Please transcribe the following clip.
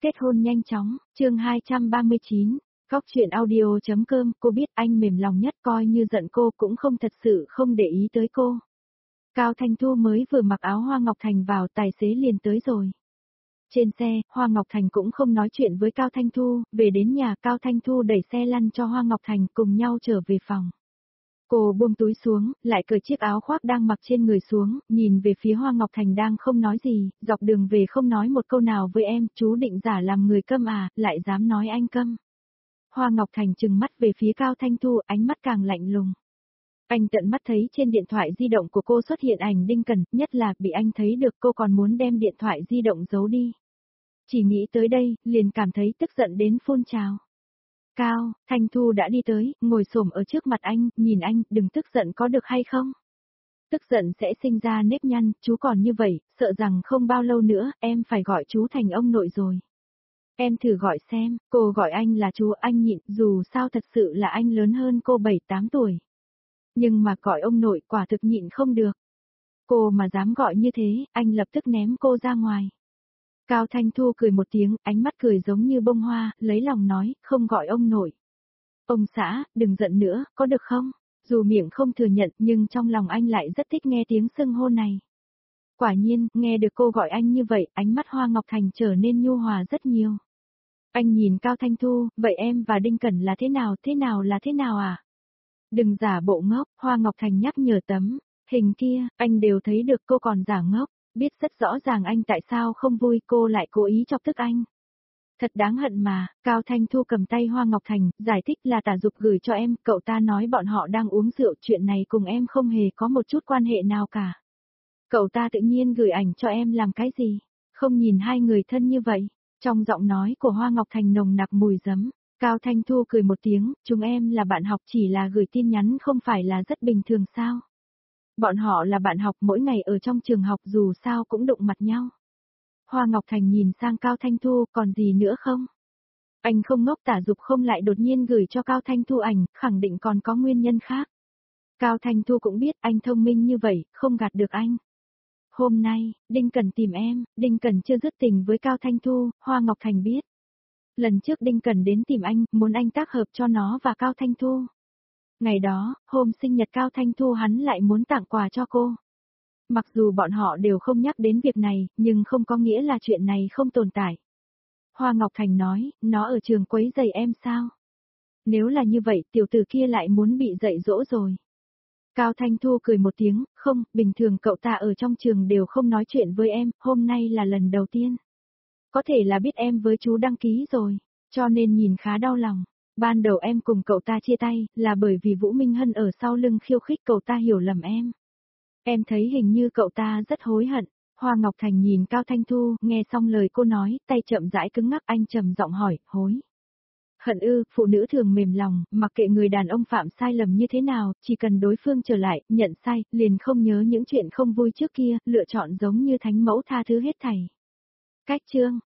kết hôn nhanh chóng, chương 239, Góc chuyện audio.com, cô biết anh mềm lòng nhất, coi như giận cô cũng không, thật sự không để ý tới cô. Cao Thanh Thu mới vừa mặc áo Hoa Ngọc Thành vào, tài xế liền tới rồi. Trên xe, Hoa Ngọc Thành cũng không nói chuyện với Cao Thanh Thu, về đến nhà Cao Thanh Thu đẩy xe lăn cho Hoa Ngọc Thành cùng nhau trở về phòng. Cô buông túi xuống, lại cởi chiếc áo khoác đang mặc trên người xuống, nhìn về phía Hoa Ngọc Thành đang không nói gì, dọc đường về không nói một câu nào với em, chú định giả làm người câm à, lại dám nói anh câm. Hoa Ngọc Thành trừng mắt về phía Cao Thanh Thu, ánh mắt càng lạnh lùng. Anh tận mắt thấy trên điện thoại di động của cô xuất hiện ảnh Đinh Cẩn, nhất là bị anh thấy được cô còn muốn đem điện thoại di động giấu đi. Chỉ nghĩ tới đây, liền cảm thấy tức giận đến phun trào. Cao Thanh Thu đã đi tới, ngồi xổm ở trước mặt anh, nhìn anh, đừng tức giận có được hay không? Tức giận sẽ sinh ra nếp nhăn, chú còn như vậy, sợ rằng không bao lâu nữa, em phải gọi chú thành ông nội rồi. Em thử gọi xem, cô gọi anh là chú, anh nhịn, dù sao thật sự là anh lớn hơn cô 7-8 tuổi. Nhưng mà gọi ông nội quả thực nhịn không được. Cô mà dám gọi như thế, anh lập tức ném cô ra ngoài. Cao Thanh Thu cười một tiếng, ánh mắt cười giống như bông hoa, lấy lòng nói, không gọi ông nội. Ông xã, đừng giận nữa, có được không? Dù miệng không thừa nhận nhưng trong lòng anh lại rất thích nghe tiếng xưng hô này. Quả nhiên, nghe được cô gọi anh như vậy, ánh mắt Hoa Ngọc Thành trở nên nhu hòa rất nhiều. Anh nhìn Cao Thanh Thu, vậy em và Đinh Cẩn là thế nào là thế nào à? Đừng giả bộ ngốc, Hoa Ngọc Thành nhắc nhở tấm hình kia, anh đều thấy được cô còn giả ngốc, biết rất rõ ràng anh tại sao không vui, cô lại cố ý chọc tức anh. Thật đáng hận mà, Cao Thanh Thu cầm tay Hoa Ngọc Thành, giải thích là Tả Dục gửi cho em, cậu ta nói bọn họ đang uống rượu, chuyện này cùng em không hề có một chút quan hệ nào cả. Cậu ta tự nhiên gửi ảnh cho em làm cái gì? Không nhìn hai người thân như vậy. Trong giọng nói của Hoa Ngọc Thành nồng nặc mùi giấm, Cao Thanh Thu cười một tiếng, chúng em là bạn học, chỉ là gửi tin nhắn không phải là rất bình thường sao? Bọn họ là bạn học, mỗi ngày ở trong trường học dù sao cũng đụng mặt nhau. Hoa Ngọc Thành nhìn sang Cao Thanh Thu, còn gì nữa không? Anh không ngốc, Tả Dục không lại đột nhiên gửi cho Cao Thanh Thu ảnh, khẳng định còn có nguyên nhân khác. Cao Thanh Thu cũng biết anh thông minh như vậy, không gạt được anh. Hôm nay, Đinh Cẩn tìm em, Đinh Cẩn chưa dứt tình với Cao Thanh Thu, Hoa Ngọc Thành biết. Lần trước Đinh Cẩn đến tìm anh, muốn anh tác hợp cho nó và Cao Thanh Thu. Ngày đó, hôm sinh nhật Cao Thanh Thu hắn lại muốn tặng quà cho cô. Mặc dù bọn họ đều không nhắc đến việc này, nhưng không có nghĩa là chuyện này không tồn tại. Hoa Ngọc Thành nói, nó ở trường quấy rầy em sao? Nếu là như vậy, tiểu tử kia lại muốn bị dạy dỗ rồi. Cao Thanh Thu cười một tiếng, không, bình thường cậu ta ở trong trường đều không nói chuyện với em, hôm nay là lần đầu tiên. Có thể là biết em với chú đăng ký rồi, cho nên nhìn khá đau lòng. Ban đầu em cùng cậu ta chia tay, là bởi vì Vũ Minh Hân ở sau lưng khiêu khích cậu ta hiểu lầm em. Em thấy hình như cậu ta rất hối hận. Hoa Ngọc Thành nhìn Cao Thanh Thu, nghe xong lời cô nói, tay chậm rãi cứng ngắc, anh trầm giọng hỏi, hối hận ư? Phụ nữ thường mềm lòng, mặc kệ người đàn ông phạm sai lầm như thế nào, chỉ cần đối phương trở lại, nhận sai, liền không nhớ những chuyện không vui trước kia, lựa chọn giống như thánh mẫu tha thứ hết thảy. Cách chương